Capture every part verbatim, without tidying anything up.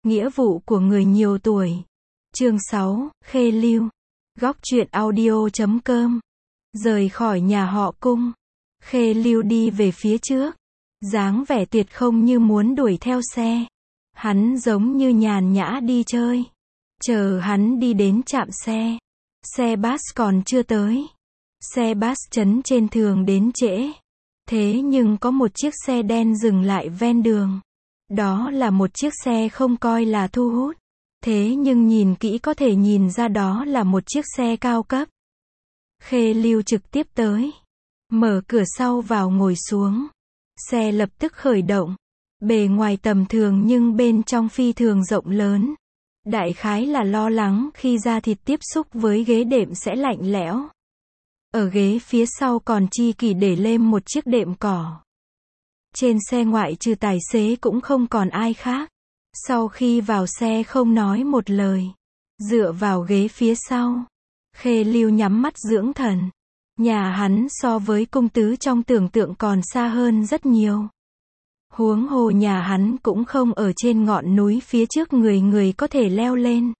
Nghĩa vụ của người nhiều tuổi. Chương sáu, Khê Lưu. Góc truyện audio chấm com. Rời khỏi nhà họ Cung, Khê Lưu đi về phía trước, dáng vẻ tuyệt không như muốn đuổi theo xe. Hắn giống như nhàn nhã đi chơi. Chờ hắn đi đến trạm xe, xe bus còn chưa tới. Xe bus trấn trên thường đến trễ. Thế nhưng có một chiếc xe đen dừng lại ven đường. Đó là một chiếc xe không coi là thu hút. Thế nhưng nhìn kỹ có thể nhìn ra đó là một chiếc xe cao cấp. Khê Lưu trực tiếp tới, mở cửa sau vào ngồi xuống. Xe lập tức khởi động. Bề ngoài tầm thường nhưng bên trong phi thường rộng lớn. Đại khái là lo lắng khi da thịt tiếp xúc với ghế đệm sẽ lạnh lẽo. Ở ghế phía sau còn chi kỷ để lên một chiếc đệm cỏ. Trên xe ngoại trừ tài xế cũng không còn ai khác. Sau khi vào xe không nói một lời, dựa vào ghế phía sau, Khê Lưu nhắm mắt dưỡng thần. Nhà hắn so với cung tứ trong tưởng tượng còn xa hơn rất nhiều. Huống hồ nhà hắn cũng không ở trên ngọn núi phía trước người người có thể leo lên,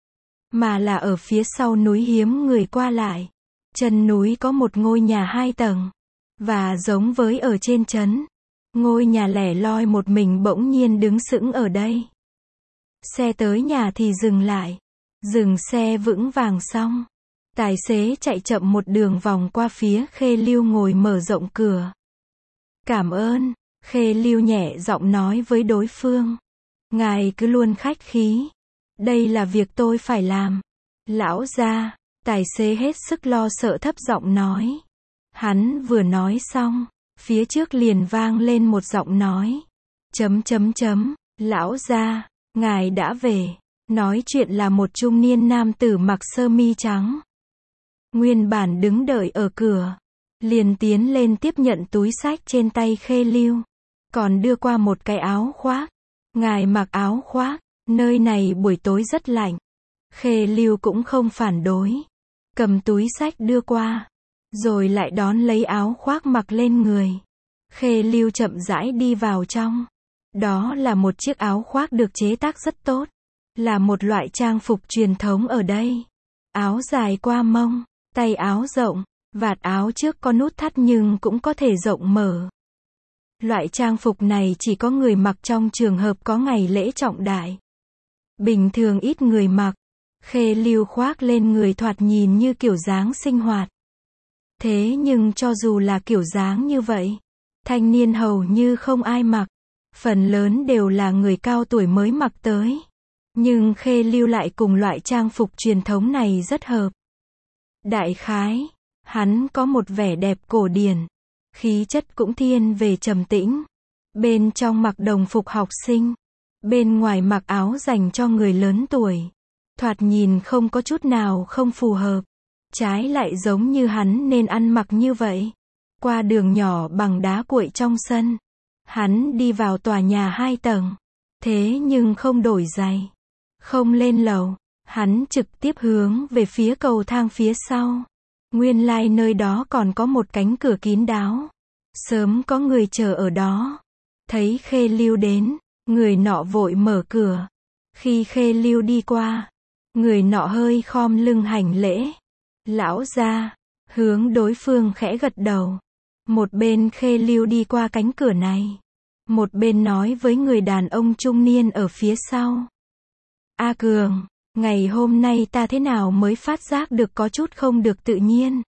mà là ở phía sau núi hiếm người qua lại. Chân núi có một ngôi nhà hai tầng, và giống với ở trên trấn, ngôi nhà lẻ loi một mình bỗng nhiên đứng sững ở đây. Xe tới nhà thì dừng lại. Dừng xe vững vàng xong, tài xế chạy chậm một đường vòng qua phía Khê Lưu ngồi mở rộng cửa. Cảm ơn, Khê Lưu nhẹ giọng nói với đối phương. Ngài cứ luôn khách khí. Đây là việc tôi phải làm. Lão gia, tài xế hết sức lo sợ thấp giọng nói. Hắn vừa nói xong, phía trước liền vang lên một giọng nói. Chấm chấm chấm, lão gia, ngài đã về. Nói chuyện là một trung niên nam tử mặc sơ mi trắng. Nguyên bản đứng đợi ở cửa, liền tiến lên tiếp nhận túi xách trên tay Khê Lưu, còn đưa qua một cái áo khoác. Ngài mặc áo khoác, nơi này buổi tối rất lạnh. Khê Lưu cũng không phản đối, cầm túi xách đưa qua, rồi lại đón lấy áo khoác mặc lên người. Khê Lưu chậm rãi đi vào trong. Đó là một chiếc áo khoác được chế tác rất tốt, là một loại trang phục truyền thống ở đây. Áo dài qua mông, tay áo rộng, vạt áo trước có nút thắt nhưng cũng có thể rộng mở. Loại trang phục này chỉ có người mặc trong trường hợp có ngày lễ trọng đại. Bình thường ít người mặc. Khê Lưu khoác lên người thoạt nhìn như kiểu dáng sinh hoạt. Thế nhưng cho dù là kiểu dáng như vậy, thanh niên hầu như không ai mặc. Phần lớn đều là người cao tuổi mới mặc tới. Nhưng Khê Lưu lại cùng loại trang phục truyền thống này rất hợp. Đại khái, hắn có một vẻ đẹp cổ điển. Khí chất cũng thiên về trầm tĩnh. Bên trong mặc đồng phục học sinh, bên ngoài mặc áo dành cho người lớn tuổi. Thoạt nhìn không có chút nào không phù hợp. Trái lại giống như hắn nên ăn mặc như vậy. Qua đường nhỏ bằng đá cuội trong sân, hắn đi vào tòa nhà hai tầng. Thế nhưng không đổi giày, không lên lầu, hắn trực tiếp hướng về phía cầu thang phía sau. Nguyên lai nơi đó còn có một cánh cửa kín đáo. Sớm có người chờ ở đó. Thấy Khê Lưu đến, người nọ vội mở cửa. Khi Khê Lưu đi qua, người nọ hơi khom lưng hành lễ. Lão gia, hướng đối phương khẽ gật đầu. Một bên Khê Lưu đi qua cánh cửa này, một bên nói với người đàn ông trung niên ở phía sau. A Cường, ngày hôm nay ta thế nào mới phát giác được có chút không được tự nhiên.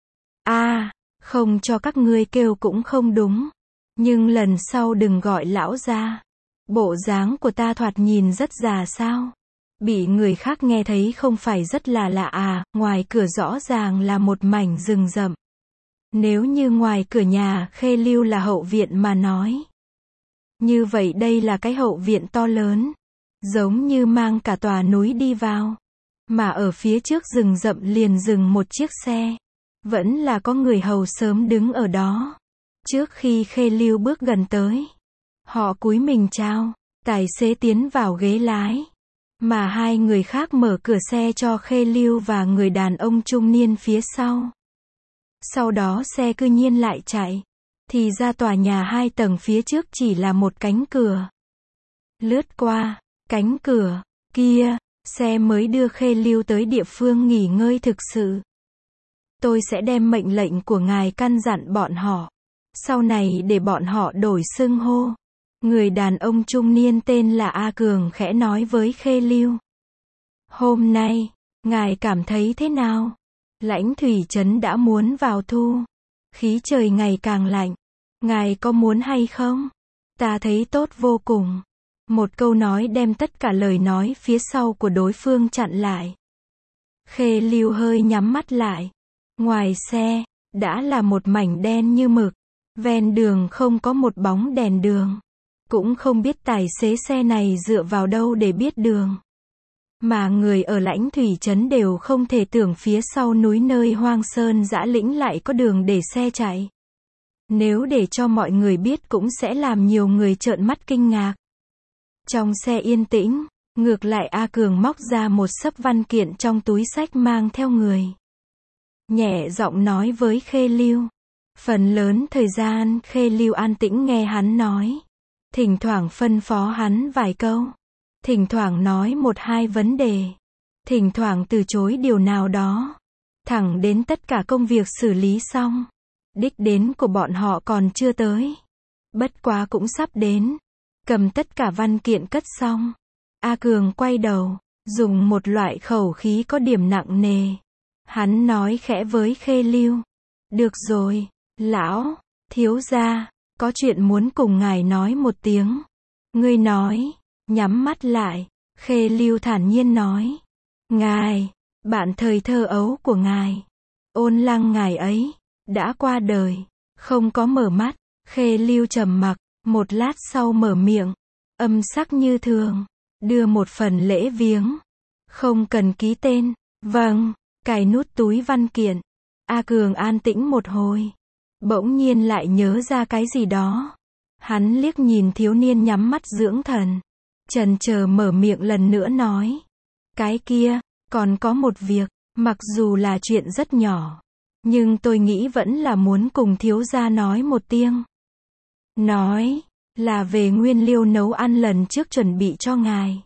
A, không cho các ngươi kêu cũng không đúng. Nhưng lần sau đừng gọi lão gia. Bộ dáng của ta thoạt nhìn rất già sao. Bị người khác nghe thấy không phải rất là lạ à, ngoài cửa rõ ràng là một mảnh rừng rậm. Nếu như ngoài cửa nhà Khê Lưu là hậu viện mà nói, như vậy đây là cái hậu viện to lớn, giống như mang cả tòa núi đi vào. Mà ở phía trước rừng rậm liền dừng một chiếc xe. Vẫn là có người hầu sớm đứng ở đó. Trước khi Khê Lưu bước gần tới, họ cúi mình chào. Tài xế tiến vào ghế lái, mà hai người khác mở cửa xe cho Khê Lưu và người đàn ông trung niên phía sau. Sau đó xe cư nhiên lại chạy. Thì ra tòa nhà hai tầng phía trước chỉ là một cánh cửa. Lướt qua, Cánh cửa kia, xe mới đưa Khê Lưu tới địa phương nghỉ ngơi thực sự. Tôi sẽ đem mệnh lệnh của ngài căn dặn bọn họ. Sau này để bọn họ đổi xưng hô. Người đàn ông trung niên tên là A Cường khẽ nói với Khê Lưu. Hôm nay, ngài cảm thấy thế nào? Lãnh thủy trấn đã muốn vào thu. Khí trời ngày càng lạnh. Ngài có muốn hay không? Ta thấy tốt vô cùng. Một câu nói đem tất cả lời nói phía sau của đối phương chặn lại. Khê Lưu hơi nhắm mắt lại. Ngoài xe, đã là một mảnh đen như mực. Ven đường không có một bóng đèn đường. Cũng không biết tài xế xe này dựa vào đâu để biết đường. Mà người ở Lãnh thủy trấn đều không thể tưởng phía sau núi nơi hoang sơn dã lĩnh lại có đường để xe chạy. Nếu để cho mọi người biết cũng sẽ làm nhiều người trợn mắt kinh ngạc. Trong xe yên tĩnh, ngược lại A Cường móc ra một xấp văn kiện trong túi xách mang theo người. Nhẹ giọng nói với Khê Lưu. Phần lớn thời gian Khê Lưu an tĩnh nghe hắn nói. Thỉnh thoảng phân phó hắn vài câu. Thỉnh thoảng nói một hai vấn đề. Thỉnh thoảng từ chối điều nào đó. Thẳng đến tất cả công việc xử lý xong. Đích đến của bọn họ còn chưa tới. Bất quá cũng sắp đến. Cầm tất cả văn kiện cất xong. A Cường quay đầu, dùng một loại khẩu khí có điểm nặng nề. Hắn nói khẽ với Khê Lưu. Được rồi, lão, thiếu gia, có chuyện muốn cùng ngài nói một tiếng. Ngươi nói, nhắm mắt lại, Khê Lưu thản nhiên nói. Ngài, bạn thời thơ ấu của ngài, Ôn Lăng ngài ấy, đã qua đời, không có mở mắt. Khê Lưu trầm mặc, một lát sau mở miệng, âm sắc như thường, đưa một phần lễ viếng. Không cần ký tên. Vâng, cài nút túi văn kiện. A Cường an tĩnh một hồi. Bỗng nhiên lại nhớ ra cái gì đó. Hắn liếc nhìn thiếu niên nhắm mắt dưỡng thần. Chần chờ mở miệng lần nữa nói. Cái kia, còn có một việc, mặc dù là chuyện rất nhỏ. Nhưng tôi nghĩ vẫn là muốn cùng thiếu gia nói một tiếng. Nói, là về nguyên liệu nấu ăn lần trước chuẩn bị cho ngài.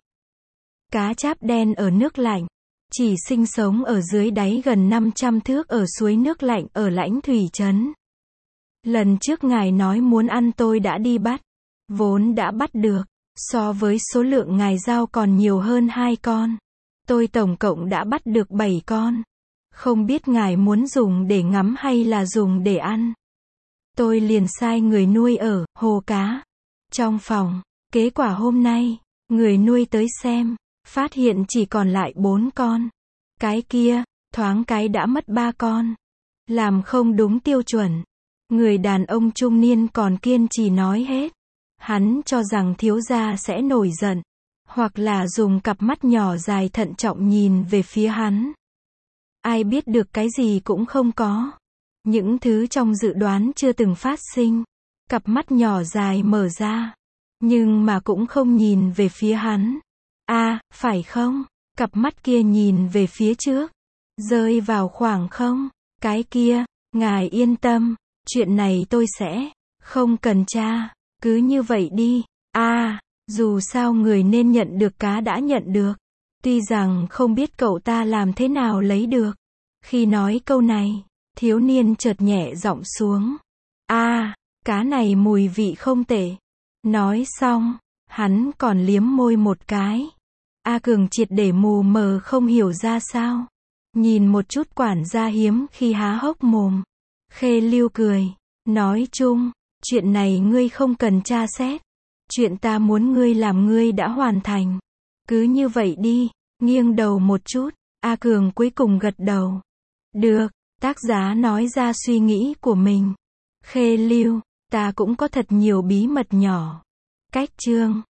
Cá cháp đen ở nước lạnh. Chỉ sinh sống ở dưới đáy gần năm trăm thước ở suối nước lạnh ở Lãnh thủy trấn. Lần trước ngài nói muốn ăn tôi đã đi bắt. Vốn đã bắt được. So với số lượng ngài giao còn nhiều hơn hai con. Tôi tổng cộng đã bắt được bảy con. Không biết ngài muốn dùng để ngắm hay là dùng để ăn. Tôi liền sai người nuôi ở hồ cá. Trong phòng, kết quả hôm nay, người nuôi tới xem, phát hiện chỉ còn lại bốn con. Cái kia, thoáng cái đã mất ba con. Làm không đúng tiêu chuẩn. Người đàn ông trung niên còn kiên trì nói hết. Hắn cho rằng thiếu gia sẽ nổi giận. Hoặc là dùng cặp mắt nhỏ dài thận trọng nhìn về phía hắn. Ai biết được cái gì cũng không có. Những thứ trong dự đoán chưa từng phát sinh. Cặp mắt nhỏ dài mở ra. Nhưng mà cũng không nhìn về phía hắn. À, phải không? Cặp mắt kia nhìn về phía trước. Rơi vào khoảng không. Cái kia, ngài yên tâm. Chuyện này tôi sẽ không cần tra. Cứ như vậy đi. À, dù sao người nên nhận được cá đã nhận được. Tuy rằng không biết cậu ta làm thế nào lấy được. Khi nói câu này, thiếu niên chợt nhẹ giọng xuống. À, cá này mùi vị không tệ. Nói xong, hắn còn liếm môi một cái. A Cường triệt để mù mờ không hiểu ra sao. Nhìn một chút quản gia hiếm khi há hốc mồm. Khê Lưu cười. Nói chung, chuyện này ngươi không cần tra xét. Chuyện ta muốn ngươi làm ngươi đã hoàn thành. Cứ như vậy đi. Nghiêng đầu một chút. A Cường cuối cùng gật đầu. Được, tác giả nói ra suy nghĩ của mình. Khê Lưu, ta cũng có thật nhiều bí mật nhỏ. Cách chương